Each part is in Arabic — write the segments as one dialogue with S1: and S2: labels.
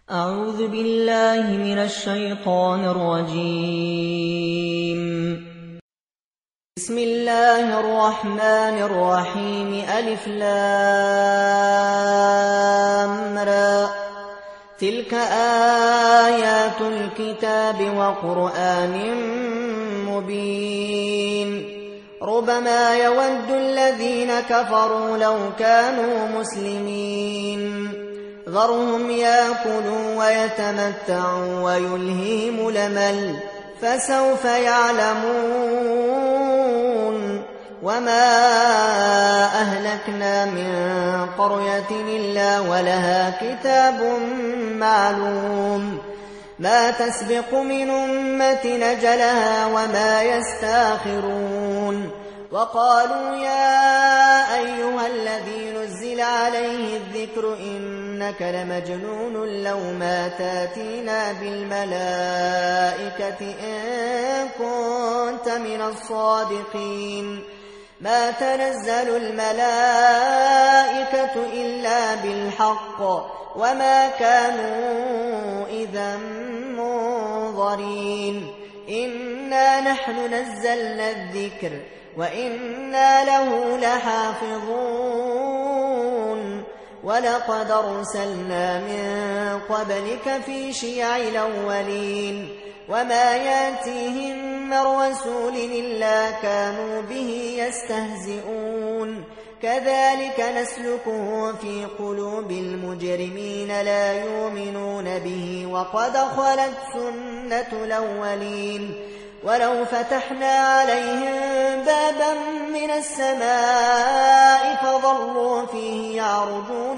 S1: أعوذ بالله من الشيطان الرجيم. بسم الله الرحمن الرحيم. ألف لام را. تلك آيات الكتاب وقرآن مبين. ربما يود الذين كفروا لو كانوا مسلمين. ذرهم يأكلوا ويتمتعوا ويلههم الأمل فسوف يعلمون. وما أهلكنا من قرية إلا ولها كتاب معلوم ما تسبق من أمة أجلها وما يستاخرون. وقالوا يا أيها الذي نزل عليه الذكر إنك لمجنون لو ما تاتينا بالملائكة إن كنت من الصادقين. ما تنزل الملائكة إلا بالحق وما كانوا إذا منظرين. إنا نحن نزلنا الذكر وإنا له لحافظون. ولقد أرسلنا من قبلك في شيع الأولين وما ياتيهم من رسول إلا كانوا به يستهزئون. كذلك نسلكه في قلوب المجرمين لا يؤمنون به وقد خلت سنة الأولين. ولو فتحنا عليهم بابا من السماء فظلوا فيه يعرجون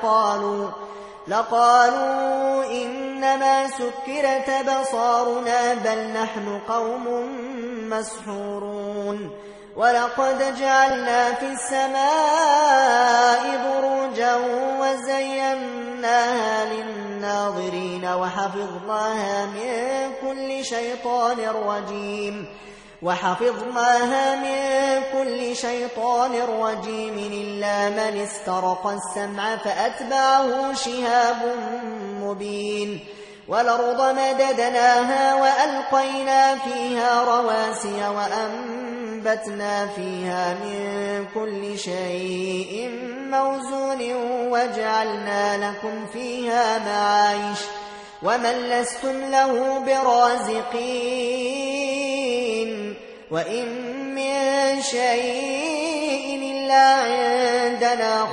S1: لقالوا إنما سكرت أبصارنا بل نحن قوم مسحورون. ولقد جعلنا في السماء بروجا وزيناها للناظرين وحفظناها من كل شيطان رجيم إلا من استرق السمع فأتبعه شهاب مبين. والأرض مددناها وألقينا فيها رواسي وأنبتنا فيها من كل شيء موزون وجعلنا لكم فيها معايش ومن لستم له برازقين. وإن من شيء إلا عندنا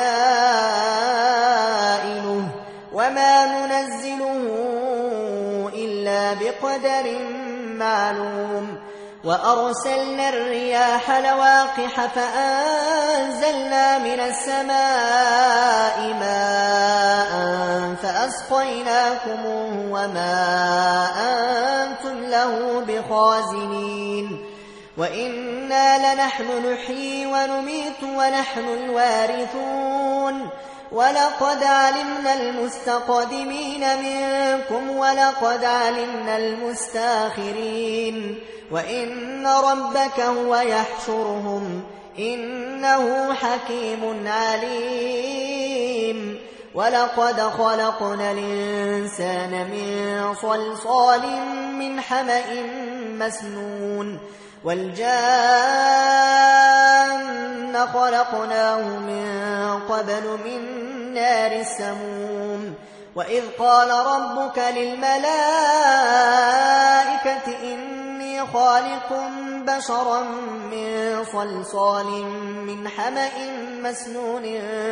S1: خزائنه وما ننزله إلا بقدر معلوم. وأرسلنا الرياح لواقح فأنزلنا من السماء ماء فأسقيناكموه وما أنتم له بخازنين. وإنا لنحن نحيي ونميت ونحن الوارثون. ولقد علمنا المستقدمين منكم ولقد علمنا المستاخرين. وإن ربك هو يحشرهم إنه حكيم عليم. ولقد خلقنا الإنسان من صلصال من حمأ مسنون. والجان خلقناه من قبل من نار السموم. وإذ قال ربك للملائكة إني خالق بشرا من صلصال من حمأ مسنون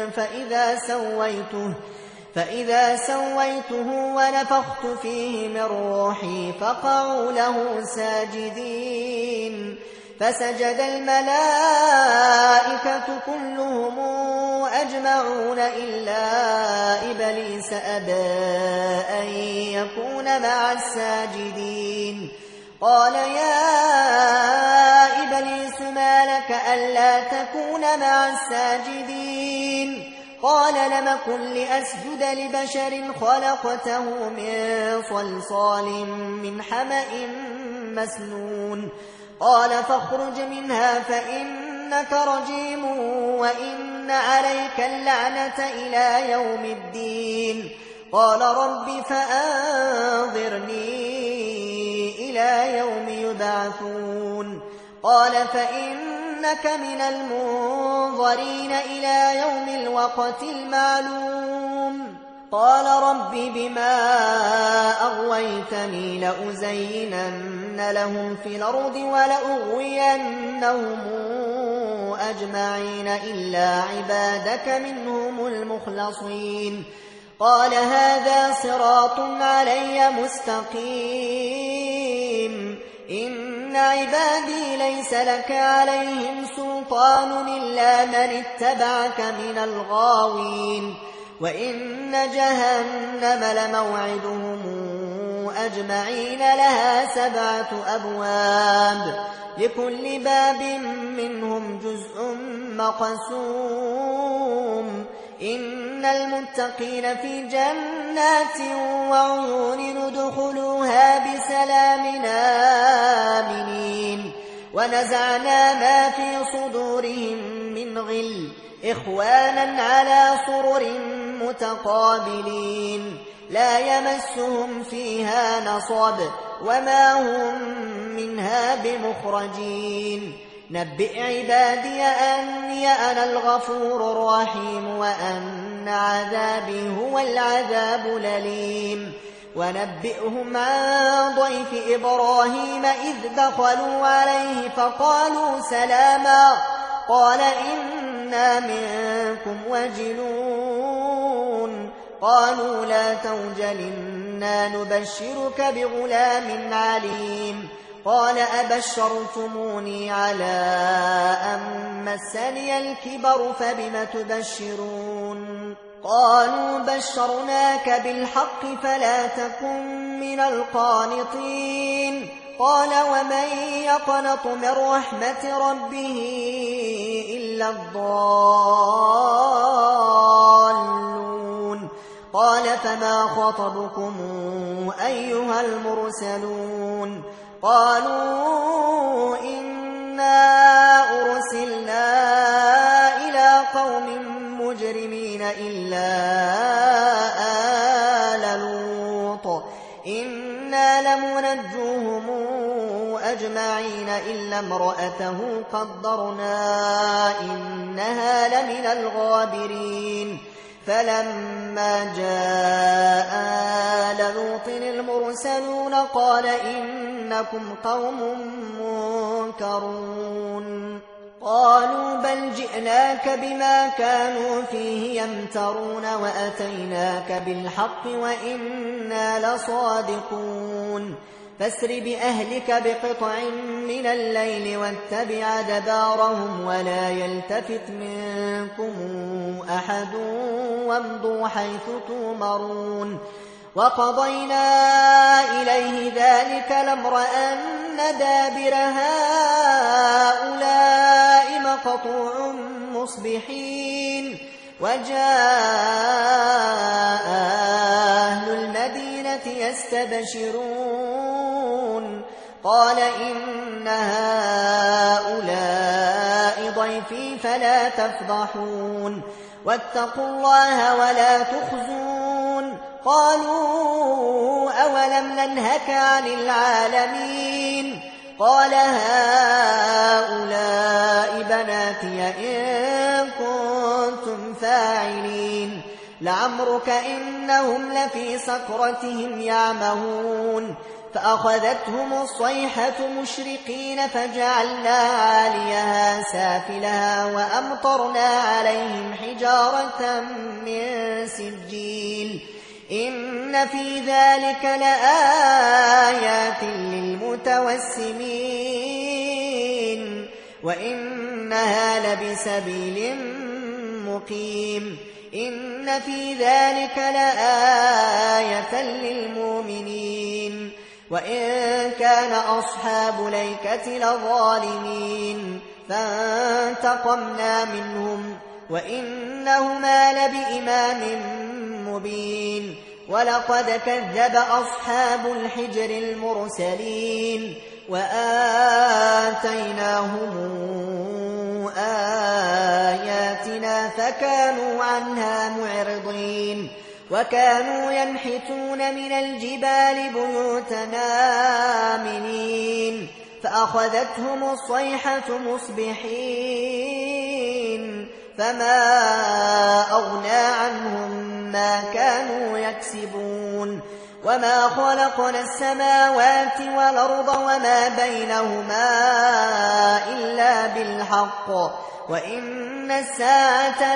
S1: فإذا سويته ونفخت فيه من روحي فقعوا له ساجدين. فسجد الملائكة كلهم أجمعون إلا إبليس أبى أن يكون مع الساجدين. قال يا إبليس ما لك ألا تكون مع الساجدين؟ قال لم أكن لأسجد لبشر خلقته من صلصال من حمأ مسنون. قال فاخرج منها فإنك رجيم وإن عليك اللعنة إلى يوم الدين. قال رب فأنظرني إلى يوم يبعثون قال فإنك من المنظرين إلى يوم الوقت المعلوم قال رب بما أغويتني لأزينن لهم في الأرض ولأغوينهم أجمعين إلا عبادك منهم المخلصين قال هذا صراط علي مستقيم إن عبادي ليس لك عليهم سلطان إلا من اتبعك من الغاوين وإن جهنم لموعدهم أجمعين لها 7 أبواب لكل باب منهم جزء مقسوم إن المتقين في جنات وعيون ادخلوها بسلام آمنين ونزعنا ما في صدورهم من غل إخوانا على سرر متقابلين لا يمسهم فيها نصب وما هم منها بمخرجين نبئ عبادي أني أنا الغفور الرحيم وأن عذابي هو العذاب الأليم ونبئهم عن ضيف إبراهيم إذ دخلوا عليه فقالوا سلاما قال إنا منكم وجلون قالوا لا توجل إنا نبشرك بغلام عليم قال أبشرتموني على أن مسني الكبر فبم تبشرون قالوا بشرناك بالحق فلا تكن من القانطين قال ومن يقنط من رحمة ربه إلا الضالون قال فما خطبكم أيها المرسلون قالوا إنا أرسلنا إلى قوم مجرمين إلا آل لوط إنا لمنجوهم أجمعين إلا امرأته قدرنا إنها لمن الغابرين فلما جاء آل لوط المرسلون قال إنكم قوم منكرون قالوا بل جئناك بما كانوا فيه يمترون وأتيناك بالحق وإنا لصادقون فاسر بأهلك بقطع من الليل واتبع دبارهم ولا يلتفت منكم أحد وامضوا حيث تؤمرون وقضينا إليه ذلك الأمر أن دابر هؤلاء مقطوع مصبحين وجاء أهل المدينة يستبشرون قال إن هؤلاء ضيفي فلا تفضحون واتقوا الله ولا تخزون قالوا أولم ننهك عن العالمين قال هؤلاء بناتي إن كنتم فاعلين لعمرك إنهم لفي سكرتهم يعمهون فأخذتهم الصيحة مشرقين فجعلنا عاليها سافلها وأمطرنا عليهم حجارة من سجيل إن في ذلك لآيات للمتوسمين وإنها لبسبيل مقيم إن في ذلك لآية للمؤمنين وإن كان أصحاب الأيكة لظالمين فانتقمنا منهم وإنهما لبإمام مبين ولقد كذب أصحاب الحجر المرسلين وآتيناهم آياتنا فكانوا عنها معرضين وكانوا ينحتون من الجبال بيوتنا آمنين فأخذتهم الصيحة مصبحين فما أغنى عنهم ما كانوا يكسبون وما خلقنا السماوات والأرض وما بينهما إلا بالحق وإن الساعة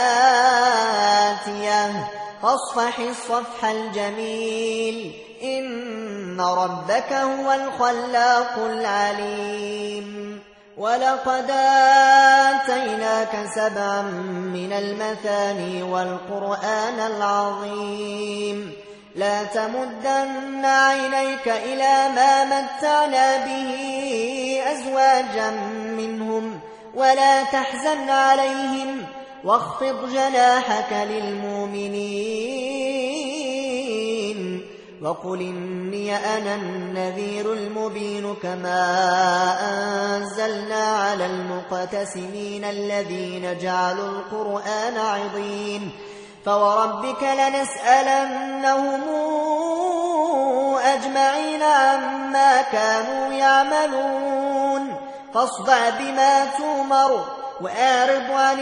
S1: لآتية فاصفح الصفح الجميل إن ربك هو الخلاق العليم ولقد آتيناك 7 من المثاني والقرآن العظيم لا تمدن عينيك إلى ما متعنا به أزواجا منهم ولا تحزن عليهم واخفض جناحك للمؤمنين وقل إني أنا النذير المبين كما أنزلنا على المقتسمين الذين جعلوا القرآن عضين فوربك لنسألنهم أجمعين عما كانوا يعملون فاصدع بما تؤمر وأعرض عن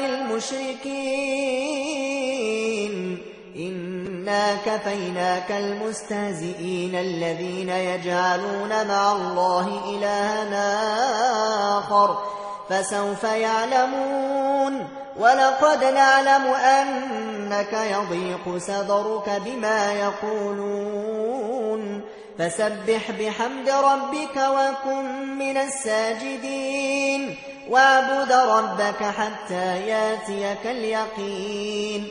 S1: المشركين إنا كفيناك المستهزئين الذين يجعلون مع الله إلها آخر فسوف يعلمون ولقد نعلم أنك يضيق صدرك بما يقولون فسبح بحمد ربك وكن من الساجدين واعبد ربك حتى ياتيك اليقين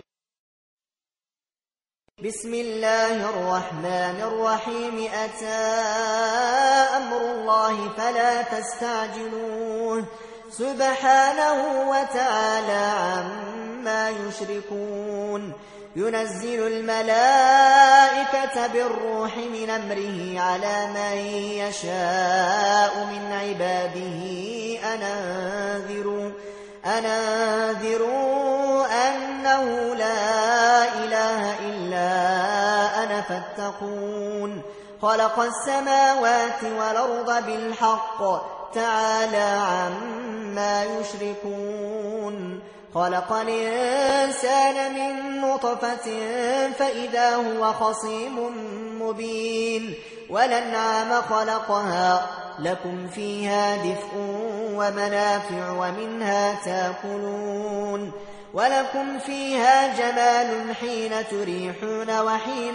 S1: بسم الله الرحمن الرحيم أتى أمر الله فلا تستعجلوه سبحانه وتعالى عما يشركون ينزل الملائكة بالروح من أمره على من يشاء من عباده أن أنذروا أنه لا إله إلا أنا فاتقون خلق السماوات والأرض بالحق تعالى عما يشركون خلق الإنسان من نطفة فإذا هو خصيم مبين والأنعام خلقها لكم فيها دفء ومنافع ومنها تأكلون ولكم فيها جمال حين تريحون وحين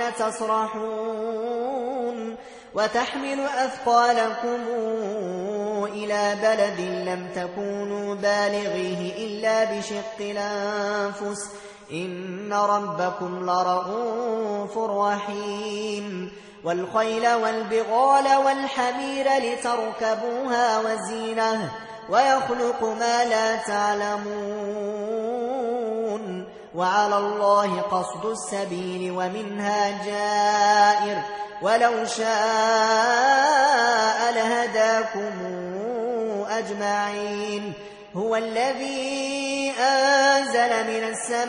S1: تسرحون وتحمل أثقالكم إلى بلد لم تكونوا بالغيه إلا بشق الأنفس إن ربكم لرؤوف رحيم والخيل والبغال والحمير لتركبوها وزينة ويخلق ما لا تعلمون وعلى الله قصد السبيل ومنها جائر ولو شاء لهداكم أجمعين هو الذي أنزل من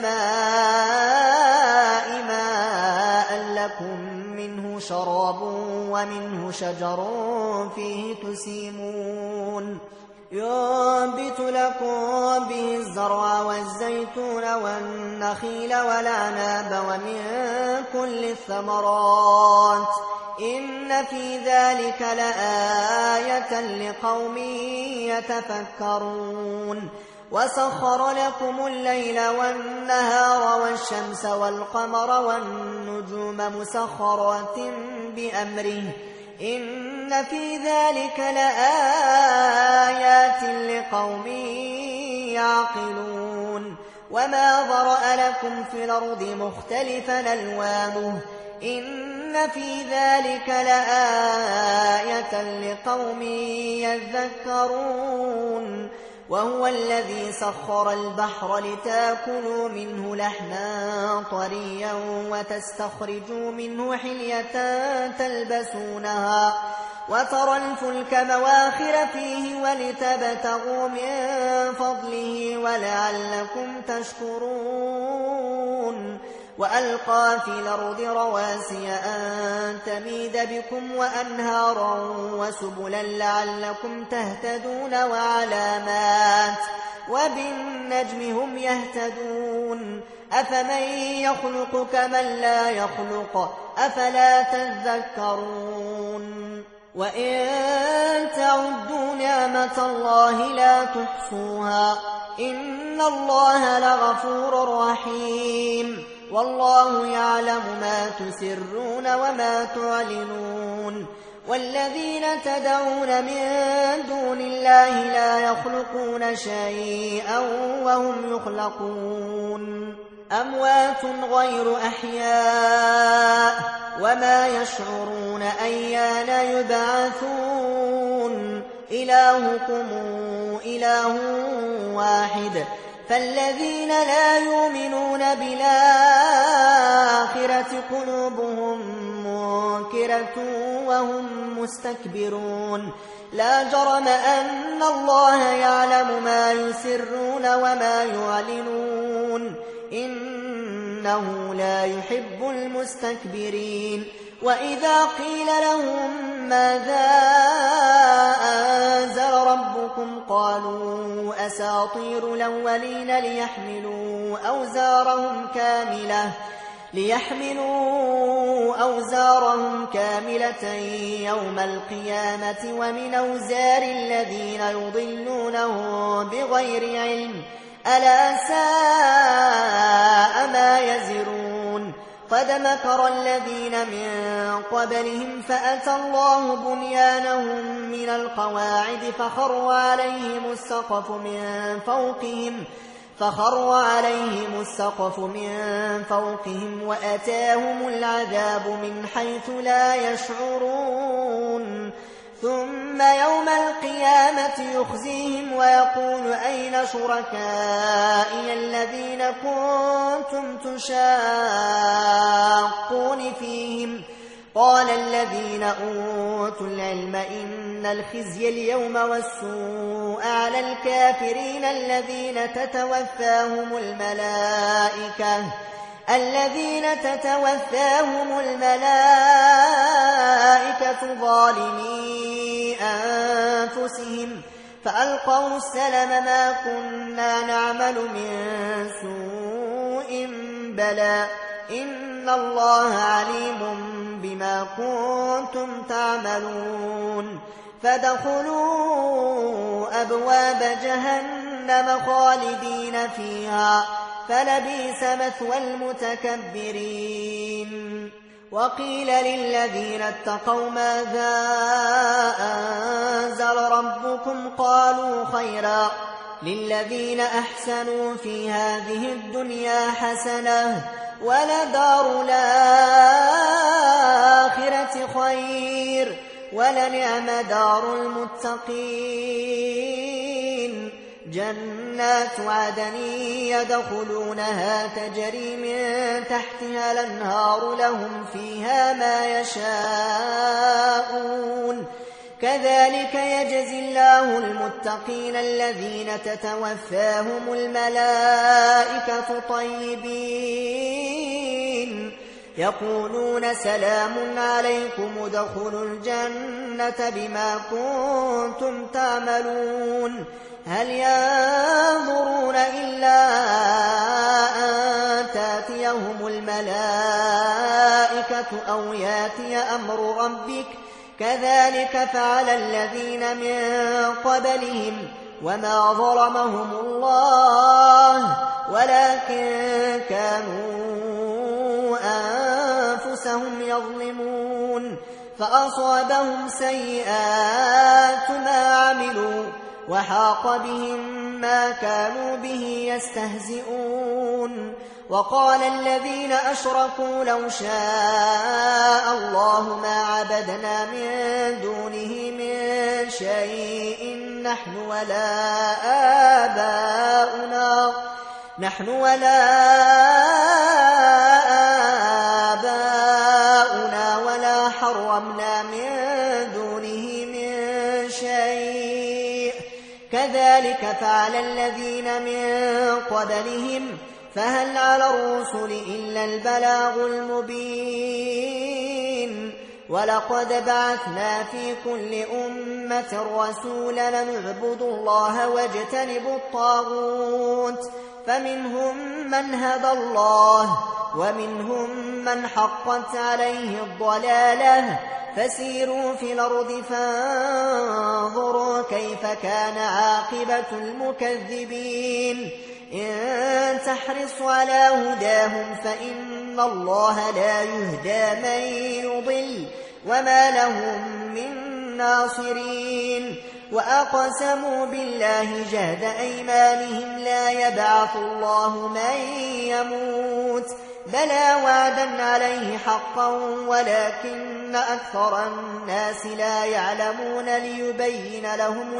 S1: السماء ماء لكم منه شراب ومنه شجر فيه تسيمون ينبت لكم به الزرع والزيتون والنخيل والعناب ومن كل الثمرات إن في ذلك لآية لقوم يتفكرون وسخر لكم الليل والنهار والشمس والقمر والنجوم مسخرات بأمره إن في ذلك لآيات لقوم يعقلون وما ذرأ لكم في الأرض مختلفا ألوانه إن في ذلك لآية لقوم يذكرون وهو الذي سخر البحر لتاكلوا منه لحما طريا وتستخرجوا منه حلية تلبسونها وترى الفلك مواخر فيه ولتبتغوا من فضله ولعلكم تشكرون وألقى في الأرض رواسي أن تميد بكم وأنهارا وسبلا لعلكم تهتدون وعلامات وبالنجم هم يهتدون أفمن يخلق كمن لا يخلق أفلا تذكرون وإن تعدوا نعمة الله لا تحصوها إن الله لغفور رحيم والله يعلم ما تسرون وما تعلنون والذين تدعون من دون الله لا يخلقون شيئا وهم يخلقون أموات غير أحياء وما يشعرون أيان يبعثون إلهكم إله واحد فالذين لا يؤمنون بالآخرة قلوبهم منكرة وهم مستكبرون لا جرم أن الله يعلم ما يسرون وما يعلنون إنه لا يحب المستكبرين وإذا قيل لهم ماذا أنزل ربكم قالوا أساطير الأولين ليحملوا أوزارهم كاملة يوم القيامة ومن أوزار الذين يضلونهم بغير علم ألا ساء ما يزرون قد مكر الذين من قبلهم فأتى الله بنيانهم من القواعد فخر عليهم السقف من فوقهم وأتاهم العذاب من حيث لا يشعرون ثم يوم القيامة يخزيهم ويقول أين شركائي الذين كنتم تشاقون فيهم قال الذين أوتوا العلم إن الخزي اليوم والسوء على الكافرين الذين تتوفاهم الملائكة ظالمي أنفسهم فألقوا السلم ما كنا نعمل من سوء بلى إن الله عليم بما كنتم تعملون فادخلوا أبواب جهنم خالدين فيها فلبئس مثوى المتكبرين وقيل للذين اتقوا ماذا أنزل ربكم قالوا خيرا للذين أحسنوا في هذه الدنيا حسنة ولدار الآخرة خير ولنعم دار المتقين جنات عدن يدخلونها تجري من تحتها الأنهار لهم فيها ما يشاءون كذلك يجزي الله المتقين الذين تتوفاهم الملائكة طيبين يقولون سلام عليكم ادخلوا الجنة بما كنتم تعملون هل ينظرون إلا أن تأتيهم الملائكة أو يأتي أمر ربك كذلك فعل الذين من قبلهم وما ظلمهم الله ولكن كانوا أنفسهم يظلمون فأصابهم سيئات ما عملوا وحاق بهم ما كانوا به يستهزئون وقال الذين أشركوا لو شاء الله ما عبدنا من دونه من شيء نحن ولا آباؤنا ولا حرمنا من دونه من شيء كذلك فعل الذين من قبلهم فهل على الرسل إلا البلاغ المبين ولقد بعثنا في كل أمة رسولا نعبدوا الله واجتنبوا الطاغوت فمنهم من هدى الله ومنهم من حقت عليه الضلالة فسيروا في الأرض فانظروا كيف كان عاقبة المكذبين إن تحرص على هداهم فإن الله لا يهدى من يضل وما لهم من ناصرين وأقسموا بالله جهد أيمانهم لا يبعث الله من يموت بلى وعدا عليه حقا ولكن أكثر الناس لا يعلمون ليبين لهم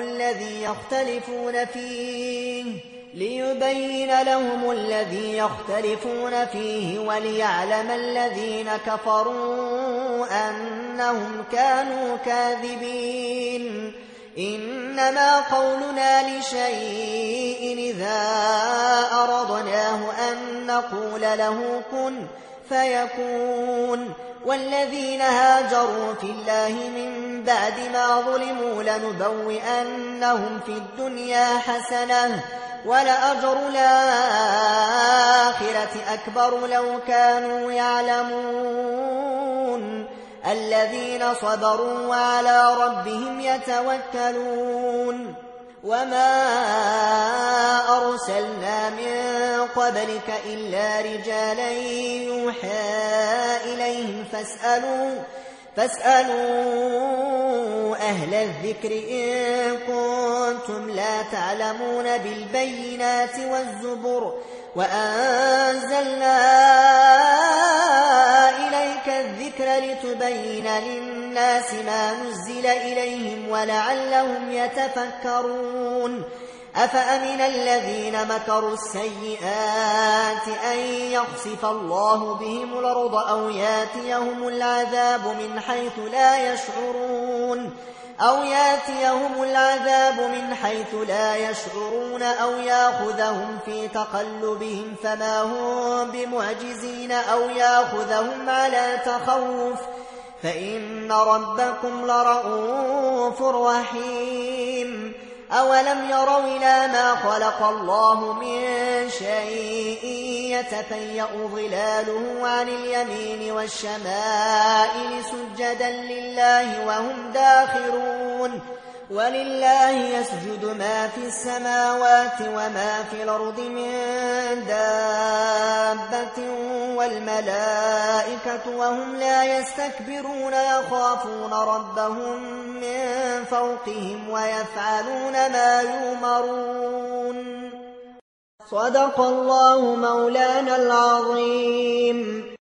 S1: الذي يختلفون فيه وليعلم الذين كفروا أنهم كانوا كاذبين إنما قولنا لشيء إذا أردناه أن نقول له كن فيكون والذين هاجروا في الله من بعد ما ظلموا لنبوئنهم في الدنيا حسنة ولأجر الآخرة أكبر لو كانوا يعلمون الذين صبروا وعلى ربهم يتوكلون وما أرسلنا من قبلك إلا رجالا يوحى إليهم فاسألوا أهل الذكر إن كنتم لا تعلمون بالبينات والزبر وأنزلنا إليك الذكر لتبين للناس ما نزل إليهم ولعلهم يتفكرون أفأمن الذين مكروا السيئات أن يخسف الله بهم الأرض أو ياتيهم العذاب من حيث لا يشعرون أو يأخذهم في تقلبهم فما هم بمعجزين أو يأخذهم على تخوف فإن ربكم لرؤوف رحيم أولم يروا إلى ما خلق الله من شيء يتفيأ ظلاله عن اليمين والشمائل سجدا لله وهم داخرون ولله يسجد ما في السماوات وما في الأرض من دابة والملائكة وهم لا يستكبرون يخافون ربهم من فوقهم ويفعلون ما يؤمرون صدق الله مولانا العظيم.